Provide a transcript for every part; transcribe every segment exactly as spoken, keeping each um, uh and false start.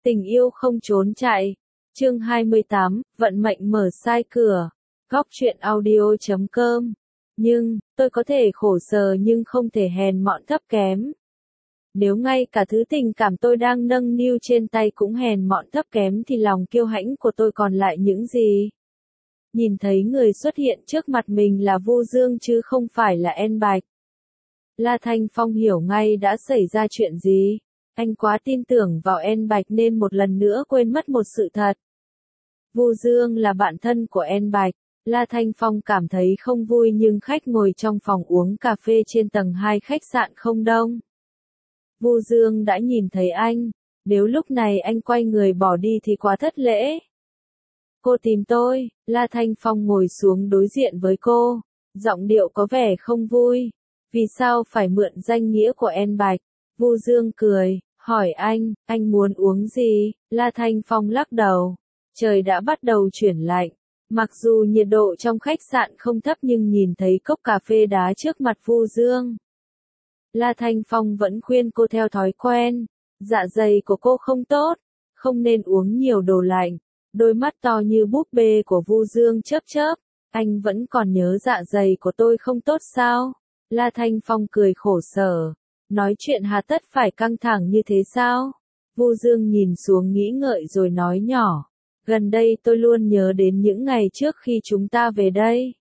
Tình yêu không trốn chạy. Chương hai mươi tám, vận mệnh mở sai cửa. Góc truyện audio chấm com. Nhưng, tôi có thể khổ sở nhưng không thể hèn mọn thấp kém. Nếu ngay cả thứ tình cảm tôi đang nâng niu trên tay cũng hèn mọn thấp kém thì lòng kiêu hãnh của tôi còn lại những gì? Nhìn thấy người xuất hiện trước mặt mình là Vu Dương chứ không phải là En Bạch. La Thanh Phong hiểu ngay đã xảy ra chuyện gì. Anh quá tin tưởng vào En Bạch nên một lần nữa quên mất một sự thật. Vu Dương là bạn thân của En Bạch. La Thanh Phong cảm thấy không vui nhưng khách ngồi trong phòng uống cà phê trên tầng hai khách sạn không đông. Vu Dương đã nhìn thấy anh. Nếu lúc này anh quay người bỏ đi thì quá thất lễ. Cô tìm tôi. La Thanh Phong ngồi xuống đối diện với cô. Giọng điệu có vẻ không vui. Vì sao phải mượn danh nghĩa của En Bạch? Vu Dương cười, hỏi anh, anh muốn uống gì? La Thanh Phong lắc đầu. Trời đã bắt đầu chuyển lạnh. Mặc dù nhiệt độ trong khách sạn không thấp nhưng nhìn thấy cốc cà phê đá trước mặt Vu Dương. La Thanh Phong vẫn khuyên cô theo thói quen. Dạ dày của cô không tốt, không nên uống nhiều đồ lạnh. Đôi mắt to như búp bê của Vu Dương chớp chớp. Anh vẫn còn nhớ dạ dày của tôi không tốt sao? La Thanh Phong cười khổ sở. Nói chuyện hà tất phải căng thẳng như thế sao? Vu Dương nhìn xuống nghĩ ngợi rồi nói nhỏ. Gần đây tôi luôn nhớ đến những ngày trước khi chúng ta về đây.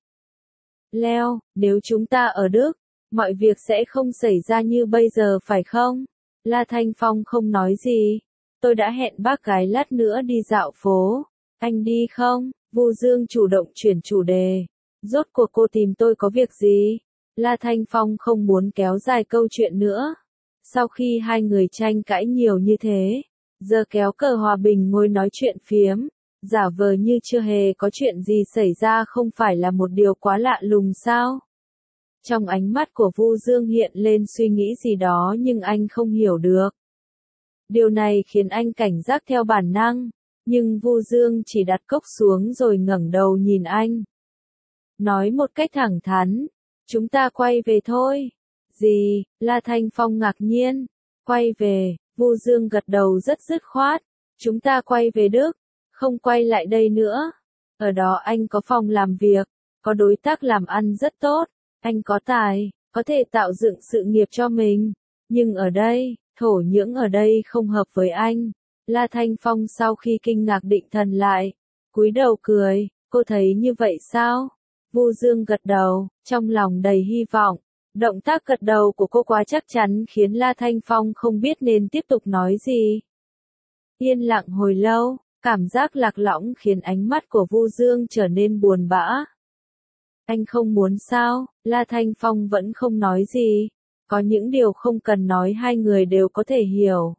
Leo, nếu chúng ta ở Đức, mọi việc sẽ không xảy ra như bây giờ phải không? La Thanh Phong không nói gì. Tôi đã hẹn bác gái lát nữa đi dạo phố. Anh đi không? Vu Dương chủ động chuyển chủ đề. Rốt cuộc cô tìm tôi có việc gì? La Thanh Phong không muốn kéo dài câu chuyện nữa. Sau khi hai người tranh cãi nhiều như thế, giờ kéo cờ hòa bình ngồi nói chuyện phiếm, giả vờ như chưa hề có chuyện gì xảy ra không phải là một điều quá lạ lùng sao? Trong ánh mắt của Vu Dương hiện lên suy nghĩ gì đó nhưng anh không hiểu được. Điều này khiến anh cảnh giác theo bản năng, nhưng Vu Dương chỉ đặt cốc xuống rồi ngẩng đầu nhìn anh. Nói một cách thẳng thắn. Chúng ta quay về thôi. Gì? La Thanh Phong ngạc nhiên. Quay về, Vu Dương gật đầu rất dứt khoát. Chúng ta quay về Đức, không quay lại đây nữa. Ở đó anh có phòng làm việc, có đối tác làm ăn rất tốt, anh có tài, có thể tạo dựng sự nghiệp cho mình. Nhưng ở đây, thổ nhưỡng ở đây không hợp với anh. La Thanh Phong sau khi kinh ngạc định thần lại, cúi đầu cười, cô thấy như vậy sao? Vu Dương gật đầu, trong lòng đầy hy vọng. Động tác gật đầu của cô quá chắc chắn khiến La Thanh Phong không biết nên tiếp tục nói gì. Yên lặng hồi lâu, cảm giác lạc lõng khiến ánh mắt của Vu Dương trở nên buồn bã. Anh không muốn sao? La Thanh Phong vẫn không nói gì. Có những điều không cần nói hai người đều có thể hiểu.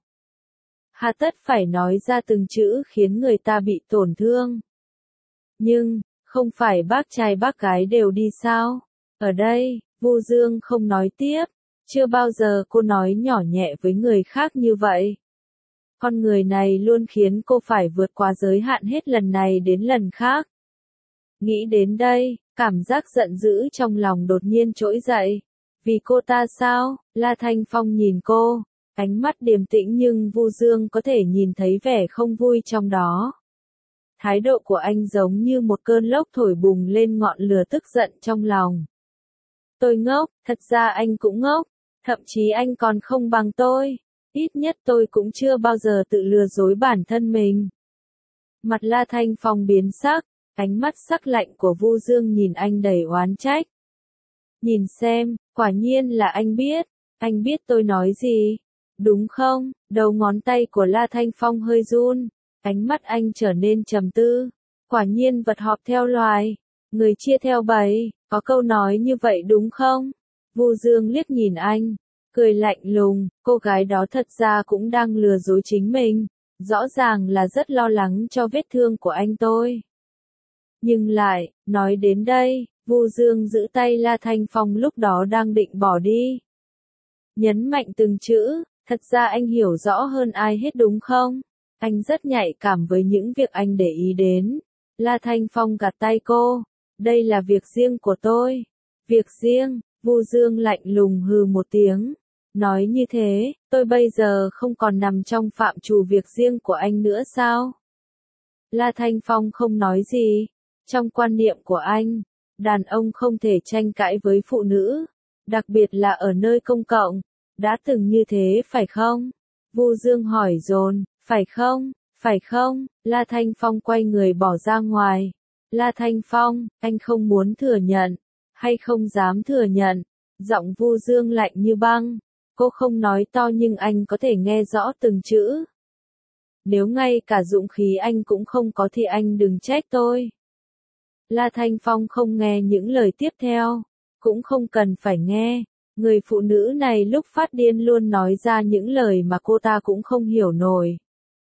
Hà tất phải nói ra từng chữ khiến người ta bị tổn thương. Nhưng, không phải bác trai bác gái đều đi sao? Ở đây, Vu Dương không nói tiếp. Chưa bao giờ cô nói nhỏ nhẹ với người khác như vậy. Con người này luôn khiến cô phải vượt qua giới hạn hết lần này đến lần khác. Nghĩ đến đây, cảm giác giận dữ trong lòng đột nhiên trỗi dậy. Vì cô ta sao? La Thanh Phong nhìn cô. Ánh mắt điềm tĩnh nhưng Vu Dương có thể nhìn thấy vẻ không vui trong đó. Thái độ của anh giống như một cơn lốc thổi bùng lên ngọn lửa tức giận trong lòng. Tôi ngốc, thật ra anh cũng ngốc, thậm chí anh còn không bằng tôi, ít nhất tôi cũng chưa bao giờ tự lừa dối bản thân mình. Mặt La Thanh Phong biến sắc, ánh mắt sắc lạnh của Vu Dương nhìn anh đầy oán trách. Nhìn xem, quả nhiên là anh biết, anh biết tôi nói gì, đúng không? Đầu ngón tay của La Thanh Phong hơi run. Ánh mắt anh trở nên trầm tư. Quả nhiên vật họp theo loài, người chia theo bầy, có câu nói như vậy đúng không? Vu Dương liếc nhìn anh, cười lạnh lùng, cô gái đó thật ra cũng đang lừa dối chính mình, rõ ràng là rất lo lắng cho vết thương của anh tôi. Nhưng lại, nói đến đây, Vu Dương giữ tay La Thanh Phong lúc đó đang định bỏ đi. Nhấn mạnh từng chữ, thật ra anh hiểu rõ hơn ai hết đúng không? Anh rất nhạy cảm với những việc anh để ý đến. La Thanh Phong gạt tay cô. Đây là việc riêng của tôi. Việc riêng, Vu Dương lạnh lùng hừ một tiếng. Nói như thế, tôi bây giờ không còn nằm trong phạm trù việc riêng của anh nữa sao? La Thanh Phong không nói gì. Trong quan niệm của anh, đàn ông không thể tranh cãi với phụ nữ, đặc biệt là ở nơi công cộng. Đã từng như thế phải không? Vu Dương hỏi dồn, phải không, phải không? La Thanh Phong quay người bỏ ra ngoài. La Thanh Phong, anh không muốn thừa nhận, hay không dám thừa nhận. Giọng Vu Dương lạnh như băng. Cô không nói to nhưng anh có thể nghe rõ từng chữ. Nếu ngay cả dũng khí anh cũng không có thì anh đừng trách tôi. La Thanh Phong không nghe những lời tiếp theo, cũng không cần phải nghe. Người phụ nữ này lúc phát điên luôn nói ra những lời mà cô ta cũng không hiểu nổi.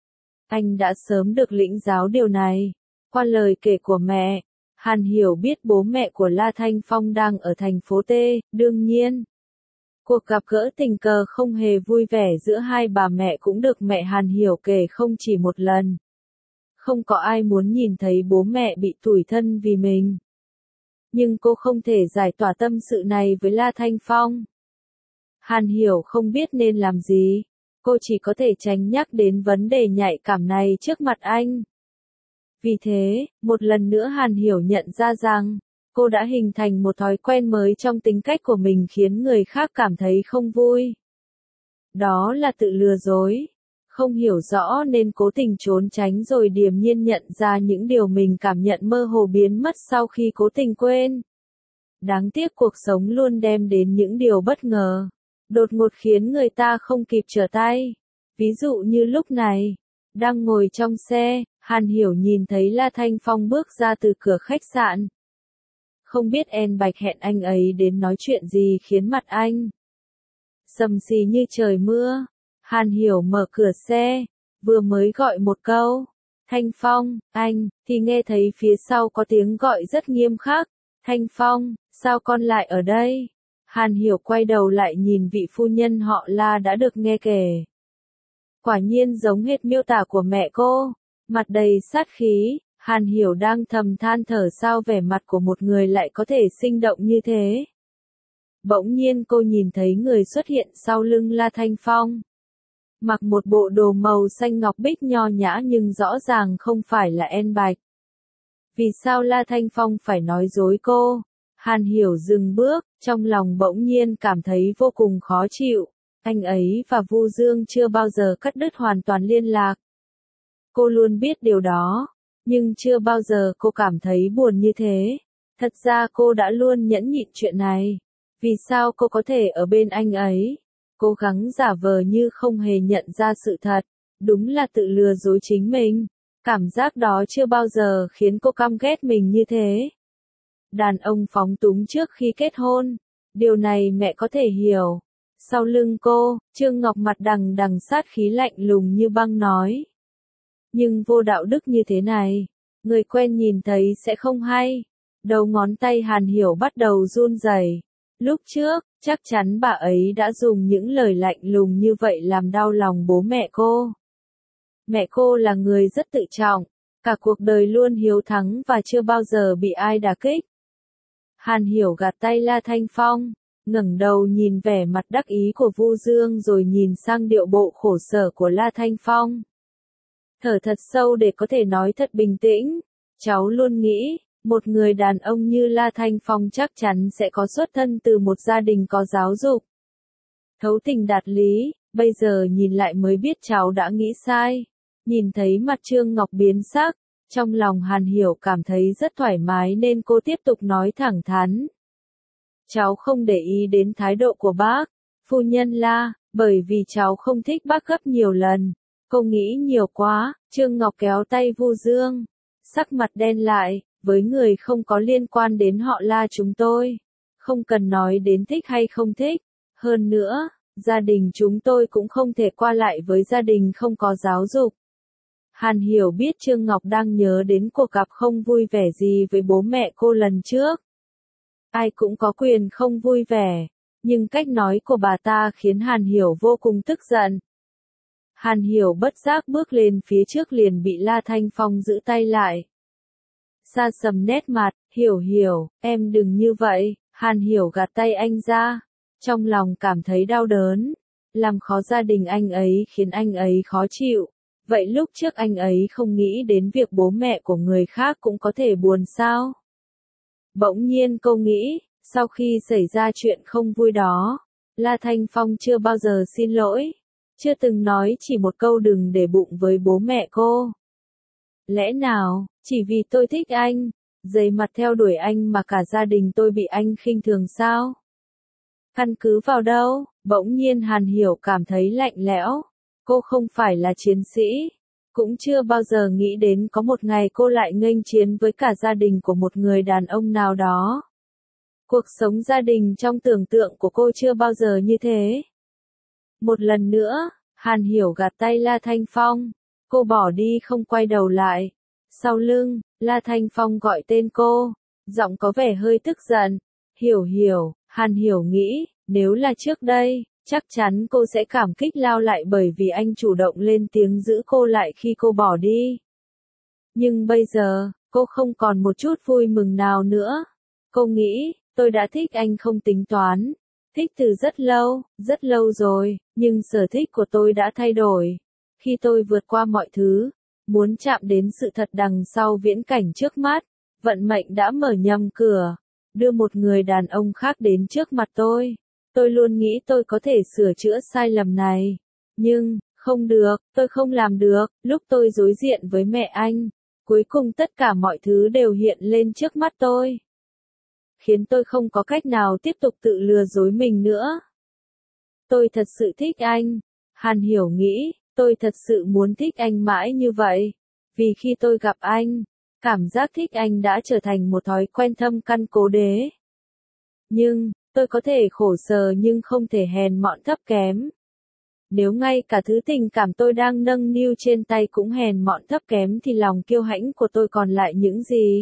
Anh đã sớm được lĩnh giáo điều này. Qua lời kể của mẹ, Hàn Hiểu biết bố mẹ của La Thanh Phong đang ở thành phố T, đương nhiên. Cuộc gặp gỡ tình cờ không hề vui vẻ giữa hai bà mẹ cũng được mẹ Hàn Hiểu kể không chỉ một lần. Không có ai muốn nhìn thấy bố mẹ bị tủi thân vì mình. Nhưng cô không thể giải tỏa tâm sự này với La Thanh Phong. Hàn Hiểu không biết nên làm gì. Cô chỉ có thể tránh nhắc đến vấn đề nhạy cảm này trước mặt anh. Vì thế, một lần nữa Hàn Hiểu nhận ra rằng, cô đã hình thành một thói quen mới trong tính cách của mình khiến người khác cảm thấy không vui. Đó là tự lừa dối. Không hiểu rõ nên cố tình trốn tránh rồi điềm nhiên nhận ra những điều mình cảm nhận mơ hồ biến mất sau khi cố tình quên. Đáng tiếc cuộc sống luôn đem đến những điều bất ngờ, đột ngột khiến người ta không kịp trở tay. Ví dụ như lúc này, đang ngồi trong xe, Hàn Hiểu nhìn thấy La Thanh Phong bước ra từ cửa khách sạn. Không biết En Bạch hẹn anh ấy đến nói chuyện gì khiến mặt anh sầm xì như trời mưa. Hàn Hiểu mở cửa xe, vừa mới gọi một câu, Thanh Phong, anh, thì nghe thấy phía sau có tiếng gọi rất nghiêm khắc, Thanh Phong, sao con lại ở đây? Hàn Hiểu quay đầu lại nhìn vị phu nhân họ La đã được nghe kể. Quả nhiên giống hệt miêu tả của mẹ cô, mặt đầy sát khí. Hàn Hiểu đang thầm than thở sao vẻ mặt của một người lại có thể sinh động như thế. Bỗng nhiên cô nhìn thấy người xuất hiện sau lưng La Thanh Phong. Mặc một bộ đồ màu xanh ngọc bích nho nhã nhưng rõ ràng không phải là En Bạch. Vì sao La Thanh Phong phải nói dối cô? Hàn Hiểu dừng bước, trong lòng bỗng nhiên cảm thấy vô cùng khó chịu. Anh ấy và Vu Dương chưa bao giờ cắt đứt hoàn toàn liên lạc. Cô luôn biết điều đó. Nhưng chưa bao giờ cô cảm thấy buồn như thế. Thật ra cô đã luôn nhẫn nhịn chuyện này. Vì sao cô có thể ở bên anh ấy? Cố gắng giả vờ như không hề nhận ra sự thật. Đúng là tự lừa dối chính mình. Cảm giác đó chưa bao giờ khiến cô căm ghét mình như thế. Đàn ông phóng túng trước khi kết hôn. Điều này mẹ có thể hiểu. Sau lưng cô, Trương Ngọc mặt đằng đằng sát khí lạnh lùng như băng nói. Nhưng vô đạo đức như thế này, người quen nhìn thấy sẽ không hay. Đầu ngón tay Hàn Hiểu bắt đầu run rẩy. Lúc trước, chắc chắn bà ấy đã dùng những lời lạnh lùng như vậy làm đau lòng bố mẹ cô. Mẹ cô là người rất tự trọng, cả cuộc đời luôn hiếu thắng và chưa bao giờ bị ai đả kích. Hàn Hiểu gạt tay La Thanh Phong, ngẩng đầu nhìn vẻ mặt đắc ý của Vu Dương rồi nhìn sang điệu bộ khổ sở của La Thanh Phong. Thở thật sâu để có thể nói thật bình tĩnh. Cháu luôn nghĩ, một người đàn ông như La Thanh Phong chắc chắn sẽ có xuất thân từ một gia đình có giáo dục. Thấu tình đạt lý, bây giờ nhìn lại mới biết cháu đã nghĩ sai. Nhìn thấy mặt Trương Ngọc biến sắc, trong lòng Hàn Hiểu cảm thấy rất thoải mái nên cô tiếp tục nói thẳng thắn. Cháu không để ý đến thái độ của bác, phu nhân La, bởi vì cháu không thích bác gấp nhiều lần. Cô nghĩ nhiều quá. Trương Ngọc kéo tay Vu Dương, sắc mặt đen lại, với người không có liên quan đến họ La chúng tôi. Không cần nói đến thích hay không thích. Hơn nữa, gia đình chúng tôi cũng không thể qua lại với gia đình không có giáo dục. Hàn Hiểu biết Trương Ngọc đang nhớ đến cuộc gặp không vui vẻ gì với bố mẹ cô lần trước. Ai cũng có quyền không vui vẻ, nhưng cách nói của bà ta khiến Hàn Hiểu vô cùng tức giận. Hàn Hiểu bất giác bước lên phía trước liền bị La Thanh Phong giữ tay lại. Sa sầm nét mặt, Hiểu Hiểu, em đừng như vậy. Hàn Hiểu gạt tay anh ra. trong lòng cảm thấy đau đớn, làm khó gia đình anh ấy khiến anh ấy khó chịu. Vậy lúc trước anh ấy không nghĩ đến việc bố mẹ của người khác cũng có thể buồn sao? Bỗng nhiên cô nghĩ, sau khi xảy ra chuyện không vui đó, La Thanh Phong chưa bao giờ xin lỗi, chưa từng nói chỉ một câu đừng để bụng với bố mẹ cô. Lẽ nào, chỉ vì tôi thích anh, dày mặt theo đuổi anh mà cả gia đình tôi bị anh khinh thường sao? Căn cứ vào đâu? Bỗng nhiên Hàn Hiểu cảm thấy lạnh lẽo. Cô không phải là chiến sĩ, cũng chưa bao giờ nghĩ đến có một ngày cô lại nghênh chiến với cả gia đình của một người đàn ông nào đó. Cuộc sống gia đình trong tưởng tượng của cô chưa bao giờ như thế. Một lần nữa, Hàn Hiểu gạt tay La Thanh Phong, cô bỏ đi không quay đầu lại. Sau lưng, La Thanh Phong gọi tên cô, giọng có vẻ hơi tức giận. Hiểu Hiểu, Hàn Hiểu nghĩ, nếu là trước đây, chắc chắn cô sẽ cảm kích lao lại bởi vì anh chủ động lên tiếng giữ cô lại khi cô bỏ đi. Nhưng bây giờ, cô không còn một chút vui mừng nào nữa. Cô nghĩ, tôi đã thích anh không tính toán. Thích từ rất lâu, rất lâu rồi, nhưng sở thích của tôi đã thay đổi. Khi tôi vượt qua mọi thứ, muốn chạm đến sự thật đằng sau viễn cảnh trước mắt, vận mệnh đã mở nhầm cửa, đưa một người đàn ông khác đến trước mặt tôi. Tôi luôn nghĩ tôi có thể sửa chữa sai lầm này. Nhưng, không được, tôi không làm được. Lúc tôi đối diện với mẹ anh, cuối cùng tất cả mọi thứ đều hiện lên trước mắt tôi, khiến tôi không có cách nào tiếp tục tự lừa dối mình nữa. Tôi thật sự thích anh. Hàn Hiểu nghĩ, tôi thật sự muốn thích anh mãi như vậy. Vì khi tôi gặp anh, cảm giác thích anh đã trở thành một thói quen thâm căn cố đế. Nhưng, tôi có thể khổ sở nhưng không thể hèn mọn thấp kém. Nếu ngay cả thứ tình cảm tôi đang nâng niu trên tay cũng hèn mọn thấp kém thì lòng kiêu hãnh của tôi còn lại những gì?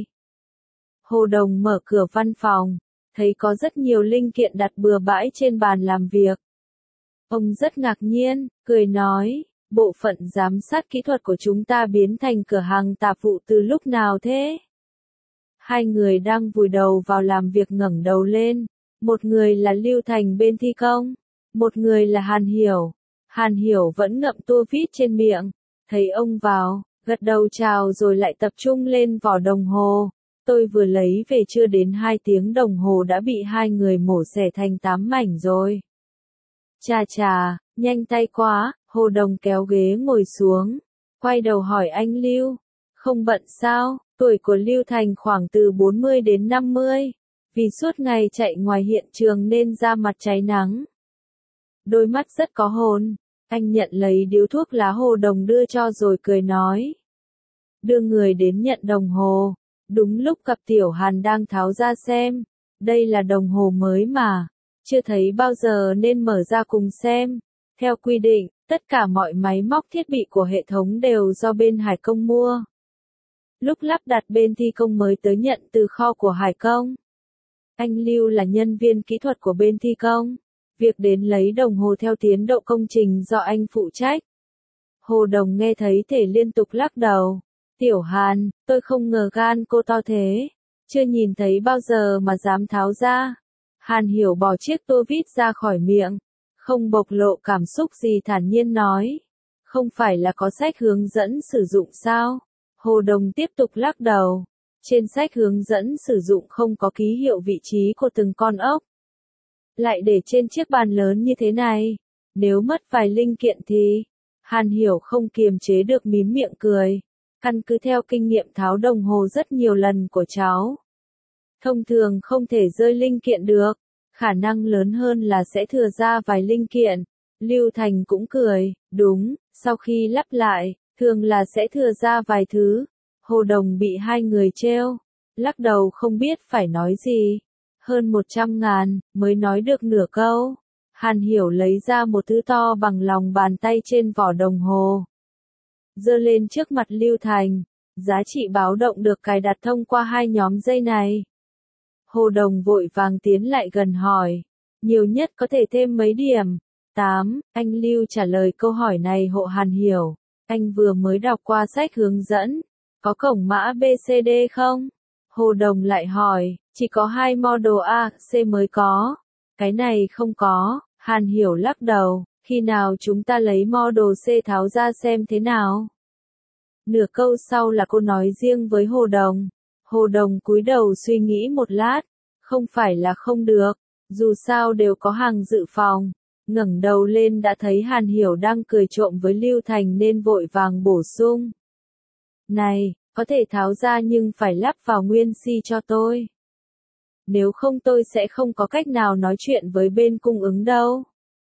Hồ Đồng mở cửa văn phòng, thấy có rất nhiều linh kiện đặt bừa bãi trên bàn làm việc. Ông rất ngạc nhiên, cười nói, bộ phận giám sát kỹ thuật của chúng ta biến thành cửa hàng tạp vụ từ lúc nào thế? Hai người đang vùi đầu vào làm việc ngẩng đầu lên, một người là Lưu Thành bên thi công, một người là Hàn Hiểu. Hàn Hiểu vẫn ngậm tua vít trên miệng, thấy ông vào, gật đầu chào rồi lại tập trung lên vỏ đồng hồ. Tôi vừa lấy về chưa đến hai tiếng đồng hồ đã bị hai người mổ xẻ thành tám mảnh rồi. Chà chà, nhanh tay quá. Hồ Đồng kéo ghế ngồi xuống, quay đầu hỏi anh Lưu, không bận sao? Tuổi của Lưu Thành khoảng từ bốn mươi đến năm mươi, vì suốt ngày chạy ngoài hiện trường nên da mặt cháy nắng. Đôi mắt rất có hồn, anh nhận lấy điếu thuốc lá Hồ Đồng đưa cho rồi cười nói. Đưa người đến nhận đồng hồ, đúng lúc cặp Tiểu Hàn đang tháo ra xem, đây là đồng hồ mới mà, chưa thấy bao giờ nên mở ra cùng xem. Theo quy định, tất cả mọi máy móc thiết bị của hệ thống đều do bên Hải Công mua. Lúc lắp đặt bên thi công mới tới nhận từ kho của Hải Công. Anh Lưu là nhân viên kỹ thuật của bên thi công. Việc đến lấy đồng hồ theo tiến độ công trình do anh phụ trách. Hồ Đồng nghe thấy thể liên tục lắc đầu. Tiểu Hàn, tôi không ngờ gan cô to thế. Chưa nhìn thấy bao giờ mà dám tháo ra. Hàn Hiểu bỏ chiếc tua vít ra khỏi miệng. Không bộc lộ cảm xúc gì thản nhiên nói. Không phải là có sách hướng dẫn sử dụng sao? Hồ Đồng tiếp tục lắc đầu. Trên sách hướng dẫn sử dụng không có ký hiệu vị trí của từng con ốc. Lại để trên chiếc bàn lớn như thế này. Nếu mất vài linh kiện thì... Hàn Hiểu không kiềm chế được mím miệng cười. Căn cứ theo kinh nghiệm tháo đồng hồ rất nhiều lần của cháu. Thông thường không thể rơi linh kiện được. Khả năng lớn hơn là sẽ thừa ra vài linh kiện. Lưu Thành cũng cười, đúng, sau khi lắp lại, thường là sẽ thừa ra vài thứ. Hồ Đồng bị hai người trêu, lắc đầu không biết phải nói gì. Hơn một trăm ngàn, mới nói được nửa câu. Hàn Hiểu lấy ra một thứ to bằng lòng bàn tay trên vỏ đồng hồ. Giơ lên trước mặt Lưu Thành, giá trị báo động được cài đặt thông qua hai nhóm dây này. Hồ Đồng vội vàng tiến lại gần hỏi, nhiều nhất có thể thêm mấy điểm? tám, anh Lưu trả lời câu hỏi này hộ Hàn Hiểu. Anh vừa mới đọc qua sách hướng dẫn, có cổng mã bê xê đê không? Hồ Đồng lại hỏi, chỉ có hai model A, C mới có. Cái này không có, Hàn Hiểu lắc đầu, khi nào chúng ta lấy model C tháo ra xem thế nào. Nửa câu sau là cô nói riêng với Hồ Đồng. Hồ Đồng cúi đầu suy nghĩ một lát, không phải là không được, dù sao đều có hàng dự phòng. Ngẩng đầu lên đã thấy Hàn Hiểu đang cười trộm với Lưu Thành nên vội vàng bổ sung. Này, có thể tháo ra nhưng phải lắp vào nguyên xi cho tôi. Nếu không tôi sẽ không có cách nào nói chuyện với bên cung ứng đâu.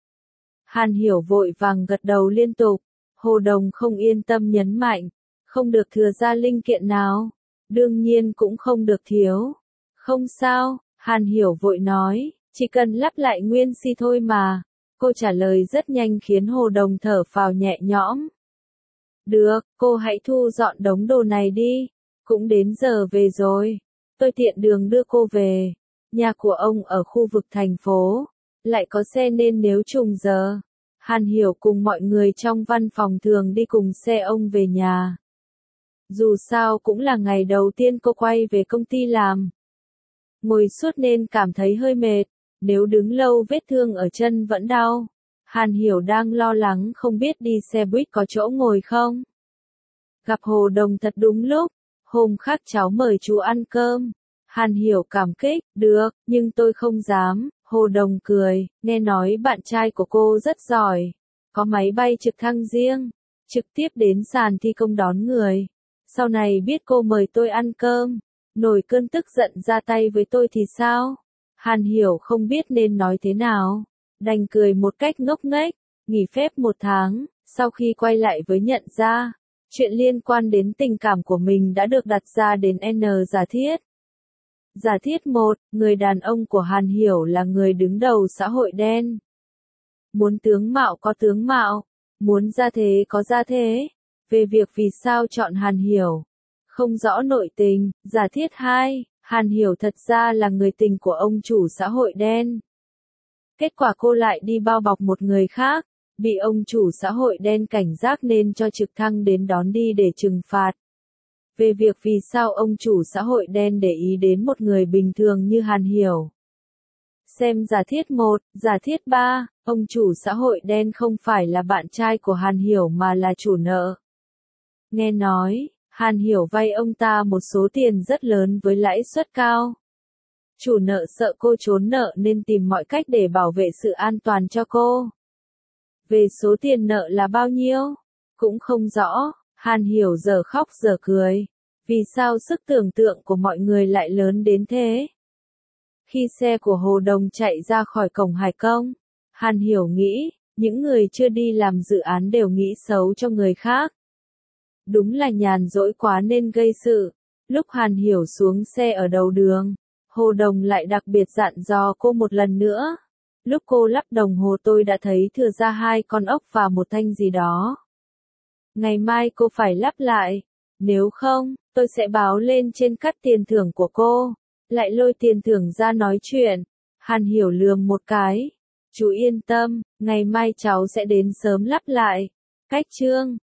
Hàn Hiểu vội vàng gật đầu liên tục. Hồ Đồng không yên tâm nhấn mạnh. Không được thừa ra linh kiện nào. Đương nhiên cũng không được thiếu. Không sao, Hàn Hiểu vội nói. Chỉ cần lắp lại nguyên xi thôi mà. Cô trả lời rất nhanh khiến Hồ Đồng thở phào nhẹ nhõm. Được, cô hãy thu dọn đống đồ này đi. Cũng đến giờ về rồi. Tôi tiện đường đưa cô về. Nhà của ông ở khu vực thành phố. Lại có xe nên nếu trùng giờ. Hàn Hiểu cùng mọi người trong văn phòng thường đi cùng xe ông về nhà. Dù sao cũng là ngày đầu tiên cô quay về công ty làm. Ngồi suốt nên cảm thấy hơi mệt. Nếu đứng lâu vết thương ở chân vẫn đau. Hàn Hiểu đang lo lắng không biết đi xe buýt có chỗ ngồi không. Gặp Hồ Đồng thật đúng lúc. Hôm khác cháu mời chú ăn cơm. Hàn Hiểu cảm kích, được, nhưng tôi không dám. Hồ Đồng cười, nghe nói bạn trai của cô rất giỏi. Có máy bay trực thăng riêng. Trực tiếp đến sàn thi công đón người. Sau này biết cô mời tôi ăn cơm. Nổi cơn tức giận ra tay với tôi thì sao? Hàn Hiểu không biết nên nói thế nào. Đành cười một cách ngốc nghếch. Nghỉ phép một tháng. Sau khi quay lại với nhận ra. Chuyện liên quan đến tình cảm của mình đã được đặt ra đến N giả thiết. Giả thiết một, người đàn ông của Hàn Hiểu là người đứng đầu xã hội đen. Muốn tướng mạo có tướng mạo, muốn gia thế có gia thế. Về việc vì sao chọn Hàn Hiểu, không rõ nội tình. Giả thiết hai, Hàn Hiểu thật ra là người tình của ông chủ xã hội đen. Kết quả cô lại đi bao bọc một người khác, bị ông chủ xã hội đen cảnh giác nên cho trực thăng đến đón đi để trừng phạt. Về việc vì sao ông chủ xã hội đen để ý đến một người bình thường như Hàn Hiểu. Xem giả thiết một, giả thiết ba, ông chủ xã hội đen không phải là bạn trai của Hàn Hiểu mà là chủ nợ. Nghe nói, Hàn Hiểu vay ông ta một số tiền rất lớn với lãi suất cao. Chủ nợ sợ cô trốn nợ nên tìm mọi cách để bảo vệ sự an toàn cho cô. Về số tiền nợ là bao nhiêu? Cũng không rõ. Hàn Hiểu giờ khóc giờ cười. Vì sao sức tưởng tượng của mọi người lại lớn đến thế? Khi xe của Hồ Đồng chạy ra khỏi cổng Hải Công, Hàn Hiểu nghĩ, những người chưa đi làm dự án đều nghĩ xấu cho người khác. Đúng là nhàn rỗi quá nên gây sự. Lúc Hàn Hiểu xuống xe ở đầu đường, Hồ Đồng lại đặc biệt dặn dò cô một lần nữa. Lúc cô lắp đồng hồ tôi đã thấy thừa ra hai con ốc và một thanh gì đó. Ngày mai cô phải lắp lại. Nếu không, tôi sẽ báo lên trên cắt tiền thưởng của cô. Lại lôi tiền thưởng ra nói chuyện. Hàn Hiểu lườm một cái. Chú yên tâm, ngày mai cháu sẽ đến sớm lắp lại. Cách chương